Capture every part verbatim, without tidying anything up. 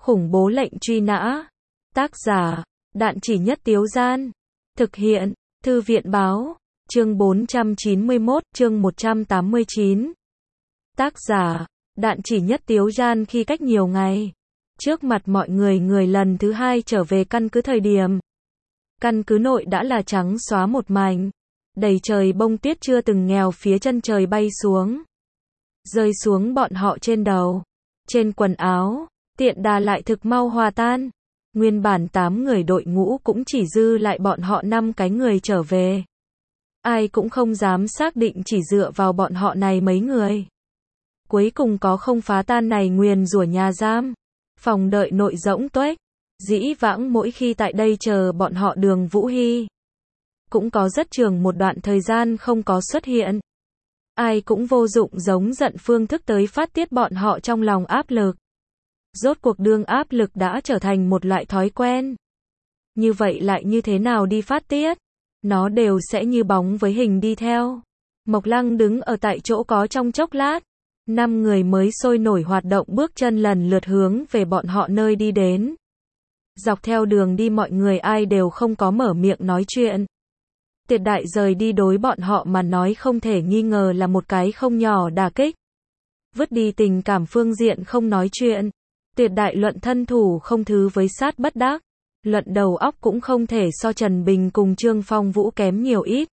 Khủng bố lệnh truy nã. Tác giả, Đạn Chỉ Nhất Tiếu Gian. Thực hiện, Thư viện Báo. Chương bốn trăm chín mươi mốt, chương một trăm tám mươi chín. Tác giả, Đạn Chỉ Nhất Tiếu Gian. Khi cách nhiều ngày, trước mặt mọi người người lần thứ hai trở về căn cứ thời điểm. Căn cứ nội đã là trắng xóa một mảnh. Đầy trời bông tuyết chưa từng nghèo phía chân trời bay xuống. Rơi xuống bọn họ trên đầu, trên quần áo, tiện đà lại thực mau hòa tan. Nguyên bản tám người đội ngũ cũng chỉ dư lại bọn họ năm cái người trở về. Ai cũng không dám xác định chỉ dựa vào bọn họ này mấy người. Cuối cùng có không phá tan này nguyền rủa nhà giam. Phòng đợi nội rỗng tuếch. Dĩ vãng mỗi khi tại đây chờ bọn họ Đường Vũ Hy, cũng có rất trường một đoạn thời gian không có xuất hiện. Ai cũng vô dụng giống giận phương thức tới phát tiết bọn họ trong lòng áp lực. Rốt cuộc đương áp lực đã trở thành một loại thói quen. Như vậy lại như thế nào đi phát tiết? Nó đều sẽ như bóng với hình đi theo. Mộc Lăng đứng ở tại chỗ có trong chốc lát. Năm người mới sôi nổi hoạt động bước chân lần lượt hướng về bọn họ nơi đi đến. Dọc theo đường đi mọi người ai đều không có mở miệng nói chuyện. Tiệt đại rời đi đối bọn họ mà nói không thể nghi ngờ là một cái không nhỏ đả kích. Vứt đi tình cảm phương diện không nói chuyện. Tiệt đại luận thân thủ không thứ với sát bất đắc. Luận đầu óc cũng không thể so Trần Bình cùng Trương Phong Vũ kém nhiều ít.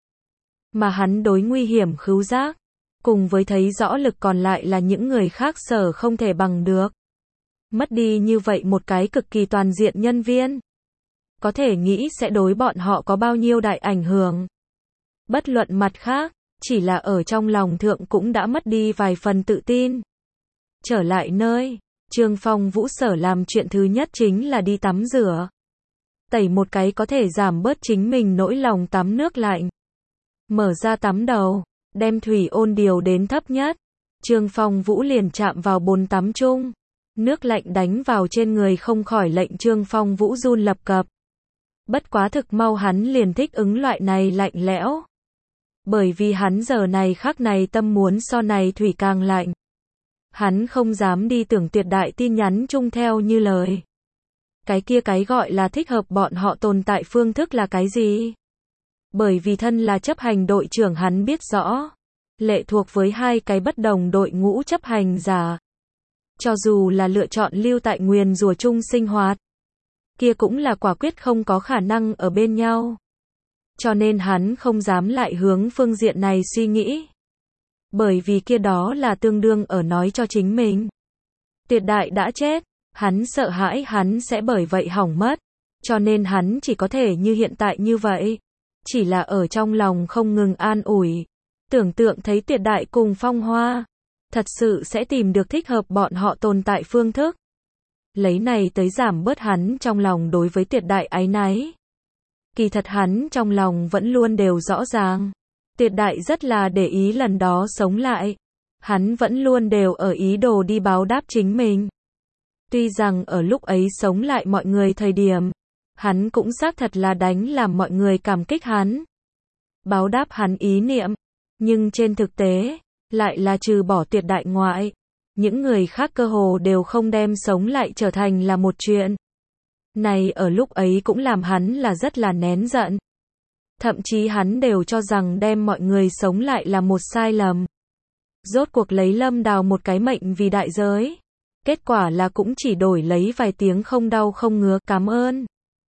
Mà hắn đối nguy hiểm khứu giác, cùng với thấy rõ lực còn lại là những người khác sở không thể bằng được. Mất đi như vậy một cái cực kỳ toàn diện nhân viên. Có thể nghĩ sẽ đối bọn họ có bao nhiêu đại ảnh hưởng. Bất luận mặt khác, chỉ là ở trong lòng thượng cũng đã mất đi vài phần tự tin. Trở lại nơi, Trương Phong Vũ sở làm chuyện thứ nhất chính là đi tắm rửa. Tẩy một cái có thể giảm bớt chính mình nỗi lòng tắm nước lạnh. Mở ra tắm đầu, đem thủy ôn điều đến thấp nhất. Trương Phong Vũ liền chạm vào bồn tắm chung. Nước lạnh đánh vào trên người không khỏi lệnh Trương Phong Vũ run lập cập. Bất quá thực mau hắn liền thích ứng loại này lạnh lẽo. Bởi vì hắn giờ này khắc này tâm muốn so này thủy càng lạnh. Hắn không dám đi tưởng tuyệt đại tin nhắn chung theo như lời. Cái kia cái gọi là thích hợp bọn họ tồn tại phương thức là cái gì? Bởi vì thân là chấp hành đội trưởng hắn biết rõ. Lệ thuộc với hai cái bất đồng đội ngũ chấp hành giả. Cho dù là lựa chọn lưu tại nguyền rủa chung sinh hoạt, kia cũng là quả quyết không có khả năng ở bên nhau. Cho nên hắn không dám lại hướng phương diện này suy nghĩ. Bởi vì kia đó là tương đương ở nói cho chính mình. Tuyệt đại đã chết, hắn sợ hãi hắn sẽ bởi vậy hỏng mất. Cho nên hắn chỉ có thể như hiện tại như vậy. Chỉ là ở trong lòng không ngừng an ủi. Tưởng tượng thấy tuyệt đại cùng Phong Hoa. Thật sự sẽ tìm được thích hợp bọn họ tồn tại phương thức. Lấy này tới giảm bớt hắn trong lòng đối với tuyệt đại áy náy. Kỳ thật hắn trong lòng vẫn luôn đều rõ ràng. Tuyệt đại rất là để ý lần đó sống lại. Hắn vẫn luôn đều ở ý đồ đi báo đáp chính mình. Tuy rằng ở lúc ấy sống lại mọi người thời điểm, hắn cũng xác thật là đánh làm mọi người cảm kích hắn. Báo đáp hắn ý niệm. Nhưng trên thực tế, lại là trừ bỏ tuyệt đại ngoại. Những người khác cơ hồ đều không đem sống lại trở thành là một chuyện. Này ở lúc ấy cũng làm hắn là rất là nén giận. Thậm chí hắn đều cho rằng đem mọi người sống lại là một sai lầm. Rốt cuộc lấy Lâm Đào một cái mệnh vì đại giới. Kết quả là cũng chỉ đổi lấy vài tiếng không đau không ngứa cảm ơn.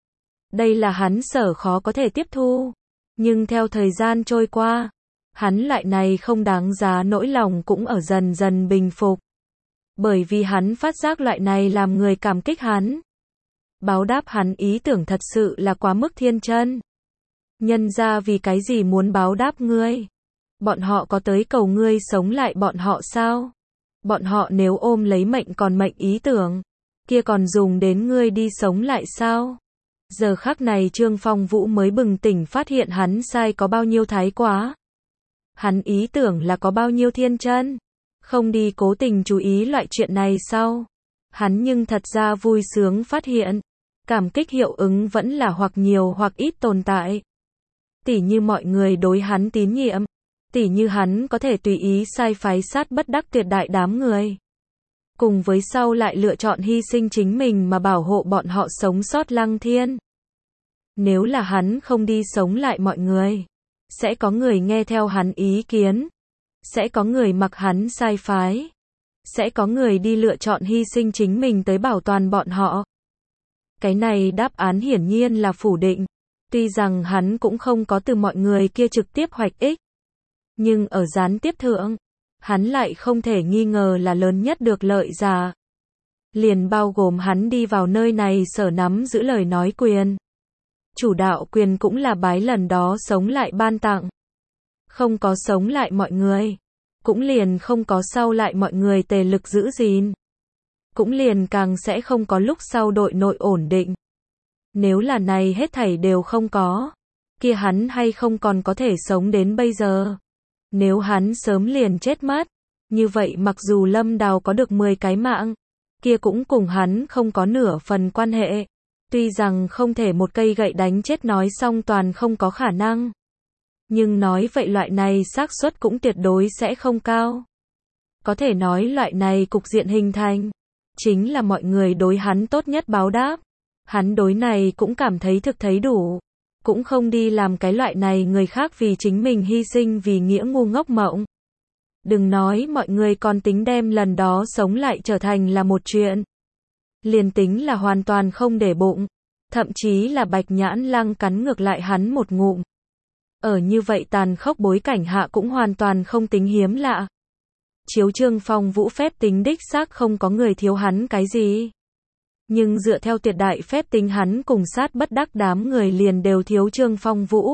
Đây là hắn sở khó có thể tiếp thu. Nhưng theo thời gian trôi qua, hắn lại này không đáng giá nỗi lòng cũng ở dần dần bình phục. Bởi vì hắn phát giác loại này làm người cảm kích hắn. Báo đáp hắn ý tưởng thật sự là quá mức thiên chân. Nhân ra vì cái gì muốn báo đáp ngươi? Bọn họ có tới cầu ngươi sống lại bọn họ sao? Bọn họ nếu ôm lấy mệnh còn mệnh ý tưởng, kia còn dùng đến ngươi đi sống lại sao? Giờ khắc này Trương Phong Vũ mới bừng tỉnh phát hiện hắn sai có bao nhiêu thái quá. Hắn ý tưởng là có bao nhiêu thiên chân. Không đi cố tình chú ý loại chuyện này sao? Hắn nhưng thật ra vui sướng phát hiện. Cảm kích hiệu ứng vẫn là hoặc nhiều hoặc ít tồn tại. Tỉ như mọi người đối hắn tín nhiệm. Tỉ như hắn có thể tùy ý sai phái sát bất đắc tuyệt đại đám người. cùng với sau lại lựa chọn hy sinh chính mình mà bảo hộ bọn họ sống sót Lăng Thiên. Nếu là hắn không đi sống lại mọi người, sẽ có người nghe theo hắn ý kiến, sẽ có người mặc hắn sai phái, sẽ có người đi lựa chọn hy sinh chính mình tới bảo toàn bọn họ. Cái này đáp án hiển nhiên là phủ định. Tuy rằng hắn cũng không có từ mọi người kia trực tiếp hoạch ích, nhưng ở gián tiếp thượng, hắn lại không thể nghi ngờ là lớn nhất được lợi giả. Liền bao gồm hắn đi vào nơi này sở nắm giữ lời nói quyền. Chủ đạo quyền cũng là bái lần đó sống lại ban tặng. Không có sống lại mọi người, cũng liền không có sau lại mọi người tề lực giữ gìn. Cũng liền càng sẽ không có lúc sau đội nội ổn định. Nếu là này hết thảy đều không có, kia hắn hay không còn có thể sống đến bây giờ. Nếu hắn sớm liền chết mất, như vậy mặc dù Lâm Đào có được mười cái mạng, kia cũng cùng hắn không có nửa phần quan hệ. Tuy rằng không thể một cây gậy đánh chết nói xong toàn không có khả năng, nhưng nói vậy loại này xác suất cũng tuyệt đối sẽ không cao. Có thể nói loại này cục diện hình thành, chính là mọi người đối hắn tốt nhất báo đáp. Hắn đối này cũng cảm thấy thực thấy đủ, cũng không đi làm cái loại này người khác vì chính mình hy sinh vì nghĩa ngu ngốc mộng. Đừng nói mọi người còn tính đem lần đó sống lại trở thành là một chuyện. Liền tính là hoàn toàn không để bụng, thậm chí là Bạch Nhãn Lăng cắn ngược lại hắn một ngụm. Ở như vậy tàn khốc bối cảnh hạ cũng hoàn toàn không tính hiếm lạ. Chiếu Trương Phong Vũ phép tính đích xác không có người thiếu hắn cái gì. Nhưng dựa theo tuyệt đại phép tính hắn cùng sát bất đắc đám người liền đều thiếu Trương Phong Vũ.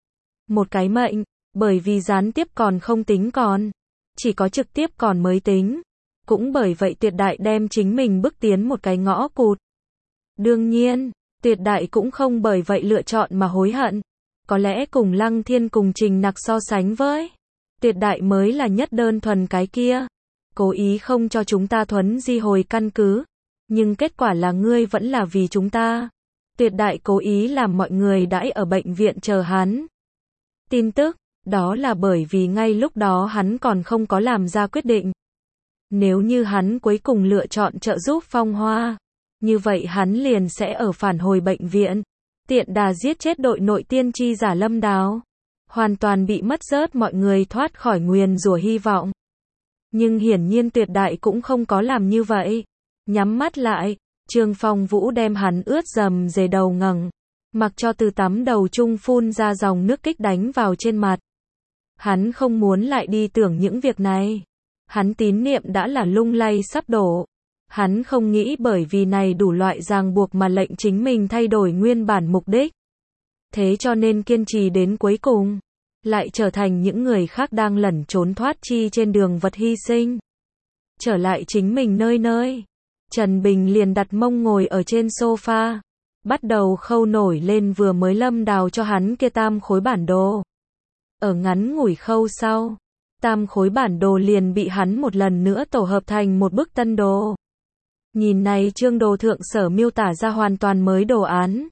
Một cái mệnh, bởi vì gián tiếp còn không tính còn, chỉ có trực tiếp còn mới tính. Cũng bởi vậy tuyệt đại đem chính mình bước tiến một cái ngõ cụt. Đương nhiên, tuyệt đại cũng không bởi vậy lựa chọn mà hối hận. Có lẽ cùng Lăng Thiên cùng Trình Nặc so sánh với, tuyệt đại mới là nhất đơn thuần cái kia. Cố ý không cho chúng ta thuấn di hồi căn cứ. Nhưng kết quả là ngươi vẫn là vì chúng ta. Tuyệt đại cố ý làm mọi người đãi ở bệnh viện chờ hắn. Tin tức, đó là bởi vì ngay lúc đó hắn còn không có làm ra quyết định. Nếu như hắn cuối cùng lựa chọn trợ giúp Phong Hoa, như vậy hắn liền sẽ ở phản hồi bệnh viện, tiện đà giết chết đội nội tiên tri giả Lâm Đào. Hoàn toàn bị mất rớt mọi người thoát khỏi nguyền rủa hy vọng. Nhưng hiển nhiên tuyệt đại cũng không có làm như vậy. Nhắm mắt lại, Trương Phong Vũ đem hắn ướt dầm dề đầu ngẩng, mặc cho từ tắm đầu chung phun ra dòng nước kích đánh vào trên mặt. Hắn không muốn lại đi tưởng những việc này. Hắn tín niệm đã là lung lay sắp đổ. Hắn không nghĩ bởi vì này đủ loại ràng buộc mà lệnh chính mình thay đổi nguyên bản mục đích. Thế cho nên kiên trì đến cuối cùng, lại trở thành những người khác đang lẩn trốn thoát chi trên đường vật hy sinh. Trở lại chính mình nơi nơi. Trần Bình liền đặt mông ngồi ở trên sofa, bắt đầu khâu nổi lên vừa mới Lâm Đào cho hắn kia tam khối bản đồ. Ở ngắn ngủi khâu sau, tam khối bản đồ liền bị hắn một lần nữa tổ hợp thành một bức tân đồ. Nhìn này chương đồ thượng sở miêu tả ra hoàn toàn mới đồ án.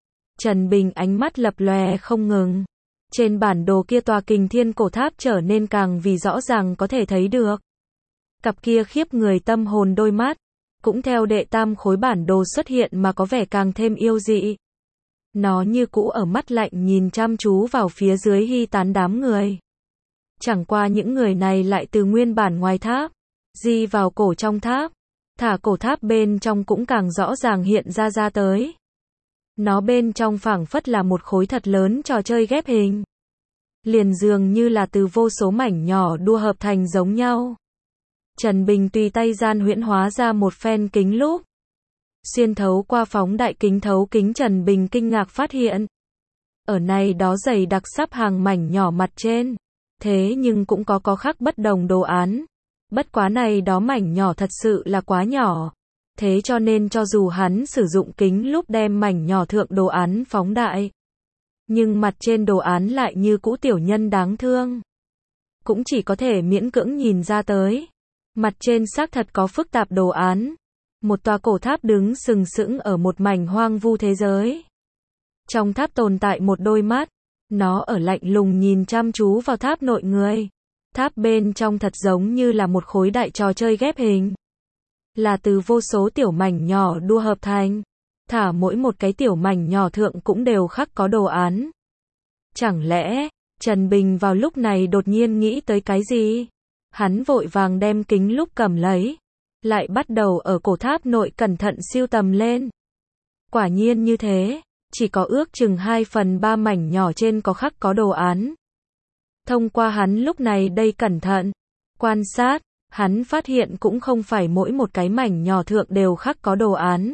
Trần Bình ánh mắt lập lòe không ngừng. Trên bản đồ kia tòa Kình Thiên cổ tháp trở nên càng vì rõ ràng có thể thấy được. Cặp kia khiếp người tâm hồn đôi mắt, cũng theo đệ tam khối bản đồ xuất hiện mà có vẻ càng thêm yêu dị. Nó như cũ ở mắt lạnh nhìn chăm chú vào phía dưới hy tán đám người. Chẳng qua những người này lại từ nguyên bản ngoài tháp, di vào cổ trong tháp, thả cổ tháp bên trong cũng càng rõ ràng hiện ra ra tới. Nó bên trong phảng phất là một khối thật lớn trò chơi ghép hình. Liền dường như là từ vô số mảnh nhỏ đua hợp thành giống nhau. Trần Bình tùy tay gian huyễn hóa ra một phen kính lúp. Xuyên thấu qua phóng đại kính thấu kính Trần Bình kinh ngạc phát hiện. Ở này đó dày đặc sắp hàng mảnh nhỏ mặt trên. Thế nhưng cũng có có khác bất đồng đồ án. Bất quá này đó mảnh nhỏ thật sự là quá nhỏ. Thế cho nên cho dù hắn sử dụng kính lúp đem mảnh nhỏ thượng đồ án phóng đại. Nhưng mặt trên đồ án lại như cũ tiểu nhân đáng thương. Cũng chỉ có thể miễn cưỡng nhìn ra tới. Mặt trên xác thật có phức tạp đồ án. Một tòa cổ tháp đứng sừng sững ở một mảnh hoang vu thế giới. Trong tháp tồn tại một đôi mắt. Nó ở lạnh lùng nhìn chăm chú vào tháp nội người. Tháp bên trong thật giống như là một khối đại trò chơi ghép hình. là từ vô số tiểu mảnh nhỏ đua hợp thành. Thả mỗi một cái tiểu mảnh nhỏ thượng cũng đều khắc có đồ án. Chẳng lẽ, Trần Bình vào lúc này đột nhiên nghĩ tới cái gì? Hắn vội vàng đem kính lúp cầm lấy, lại bắt đầu ở cổ tháp nội cẩn thận siêu tầm lên. Quả nhiên như thế, chỉ có ước chừng hai phần ba mảnh nhỏ trên có khắc có đồ án. Thông qua hắn lúc này đây cẩn thận quan sát, hắn phát hiện cũng không phải mỗi một cái mảnh nhỏ thượng đều khắc có đồ án.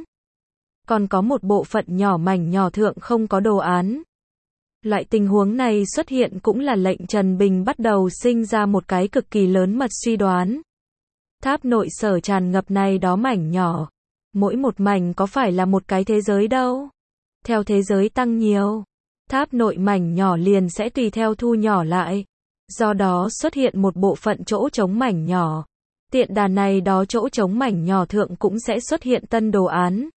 Còn có một bộ phận nhỏ mảnh nhỏ thượng không có đồ án. Loại tình huống này xuất hiện cũng là lệnh Trần Bình bắt đầu sinh ra một cái cực kỳ lớn mật suy đoán. Tháp nội sở tràn ngập này đó mảnh nhỏ. Mỗi một mảnh có phải là một cái thế giới đâu. Theo thế giới tăng nhiều, tháp nội mảnh nhỏ liền sẽ tùy theo thu nhỏ lại. Do đó xuất hiện một bộ phận chỗ trống mảnh nhỏ. Tiện đà này đó chỗ trống mảnh nhỏ thượng cũng sẽ xuất hiện tân đồ án.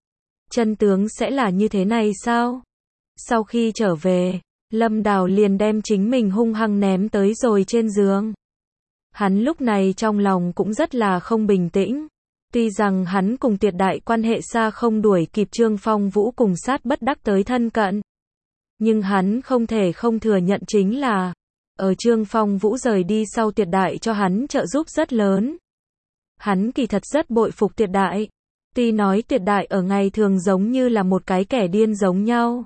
Chân tướng sẽ là như thế này sao? Sau khi trở về, Lâm Đào liền đem chính mình hung hăng ném tới rồi trên giường. Hắn lúc này trong lòng cũng rất là không bình tĩnh. Tuy rằng hắn cùng Tiệt Đại quan hệ xa không đuổi kịp Trương Phong Vũ cùng sát bất đắc tới thân cận. Nhưng hắn không thể không thừa nhận chính là, ở Trương Phong Vũ rời đi sau Tiệt Đại cho hắn trợ giúp rất lớn. Hắn kỳ thật rất bội phục Tiệt Đại. Tuy nói Tiệt Đại ở ngày thường giống như là một cái kẻ điên giống nhau.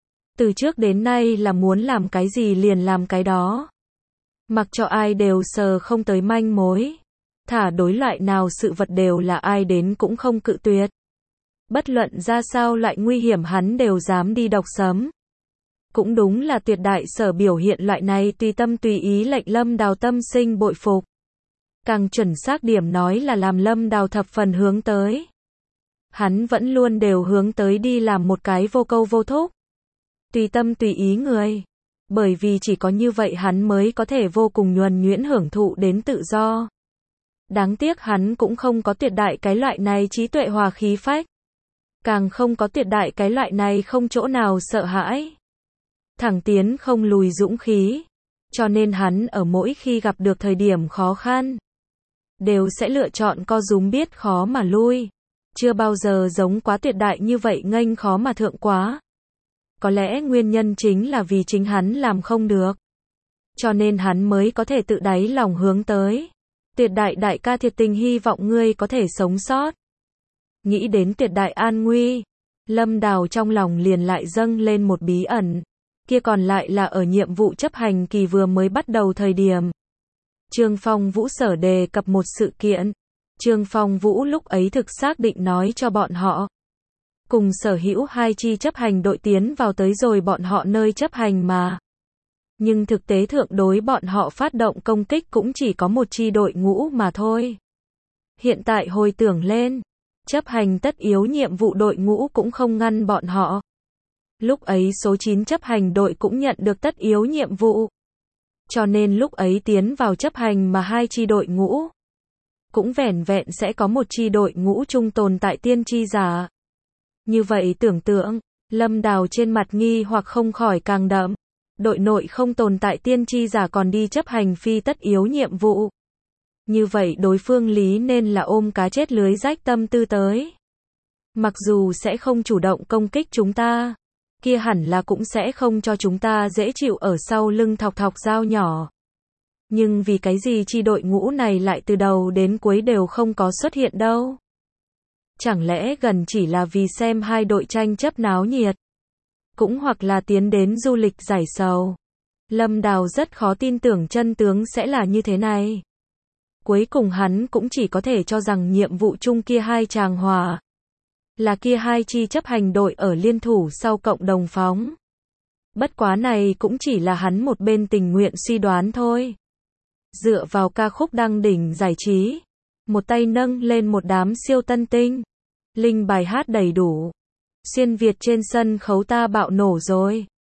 Từ trước đến nay là muốn làm cái gì liền làm cái đó. Mặc cho ai đều sờ không tới manh mối. Thả đối loại nào sự vật đều là ai đến cũng không cự tuyệt. Bất luận ra sao loại nguy hiểm hắn đều dám đi độc sấm. Cũng đúng là Tiệt Đại sở biểu hiện loại này tùy tâm tùy ý lệnh Lâm Đào tâm sinh bội phục. Càng chuẩn xác điểm nói là làm Lâm Đào thập phần hướng tới. Hắn vẫn luôn đều hướng tới đi làm một cái vô câu vô thúc. Tùy tâm tùy ý người. Bởi vì chỉ có như vậy hắn mới có thể vô cùng nhuần nhuyễn hưởng thụ đến tự do. Đáng tiếc hắn cũng không có Tiệt Đại cái loại này trí tuệ hòa khí phách. Càng không có Tiệt Đại cái loại này không chỗ nào sợ hãi. Thẳng tiến không lùi dũng khí. Cho nên hắn ở mỗi khi gặp được thời điểm khó khăn, đều sẽ lựa chọn co rúm biết khó mà lui. Chưa bao giờ giống quá Tiệt Đại như vậy nghênh khó mà thượng quá. Có lẽ nguyên nhân chính là vì chính hắn làm không được. Cho nên hắn mới có thể tự đáy lòng hướng tới. Tiệt Đại đại ca thiệt tình hy vọng ngươi có thể sống sót. Nghĩ đến Tiệt Đại an nguy, Lâm Đào trong lòng liền lại dâng lên một bí ẩn. Kia còn lại là ở nhiệm vụ chấp hành kỳ vừa mới bắt đầu thời điểm. Trương Phong Vũ sở đề cập một sự kiện. Trương Phong Vũ lúc ấy thực xác định nói cho bọn họ. Cùng sở hữu hai chi chấp hành đội tiến vào tới rồi bọn họ nơi chấp hành mà. Nhưng thực tế thượng đối bọn họ phát động công kích cũng chỉ có một chi đội ngũ mà thôi. Hiện tại hồi tưởng lên, chấp hành tất yếu nhiệm vụ đội ngũ cũng không ngăn bọn họ. Lúc ấy số chín chấp hành đội cũng nhận được tất yếu nhiệm vụ. Cho nên lúc ấy tiến vào chấp hành mà hai chi đội ngũ. Cũng vẻn vẹn sẽ có một chi đội ngũ chung tồn tại tiên tri giả. Như vậy tưởng tượng, Lâm Đào trên mặt nghi hoặc không khỏi càng đậm. Đội nội không tồn tại tiên tri giả còn đi chấp hành phi tất yếu nhiệm vụ. Như vậy đối phương lý nên là ôm cá chết lưới rách tâm tư tới. Mặc dù sẽ không chủ động công kích chúng ta, kia hẳn là cũng sẽ không cho chúng ta dễ chịu ở sau lưng thọc thọc dao nhỏ. Nhưng vì cái gì chi đội ngũ này lại từ đầu đến cuối đều không có xuất hiện đâu? Chẳng lẽ gần chỉ là vì xem hai đội tranh chấp náo nhiệt? Cũng hoặc là tiến đến du lịch giải sầu. Lâm Đào rất khó tin tưởng chân tướng sẽ là như thế này. Cuối cùng hắn cũng chỉ có thể cho rằng nhiệm vụ chung kia hai chàng hòa. Là kia hai chi chấp hành đội ở liên thủ sau cộng đồng phóng. Bất quá này cũng chỉ là hắn một bên tình nguyện suy đoán thôi. Dựa vào ca khúc đăng đỉnh giải trí. Một tay nâng lên một đám siêu tân tinh. Linh bài hát đầy đủ. Xuyên Việt trên sân khấu ta bạo nổ rồi.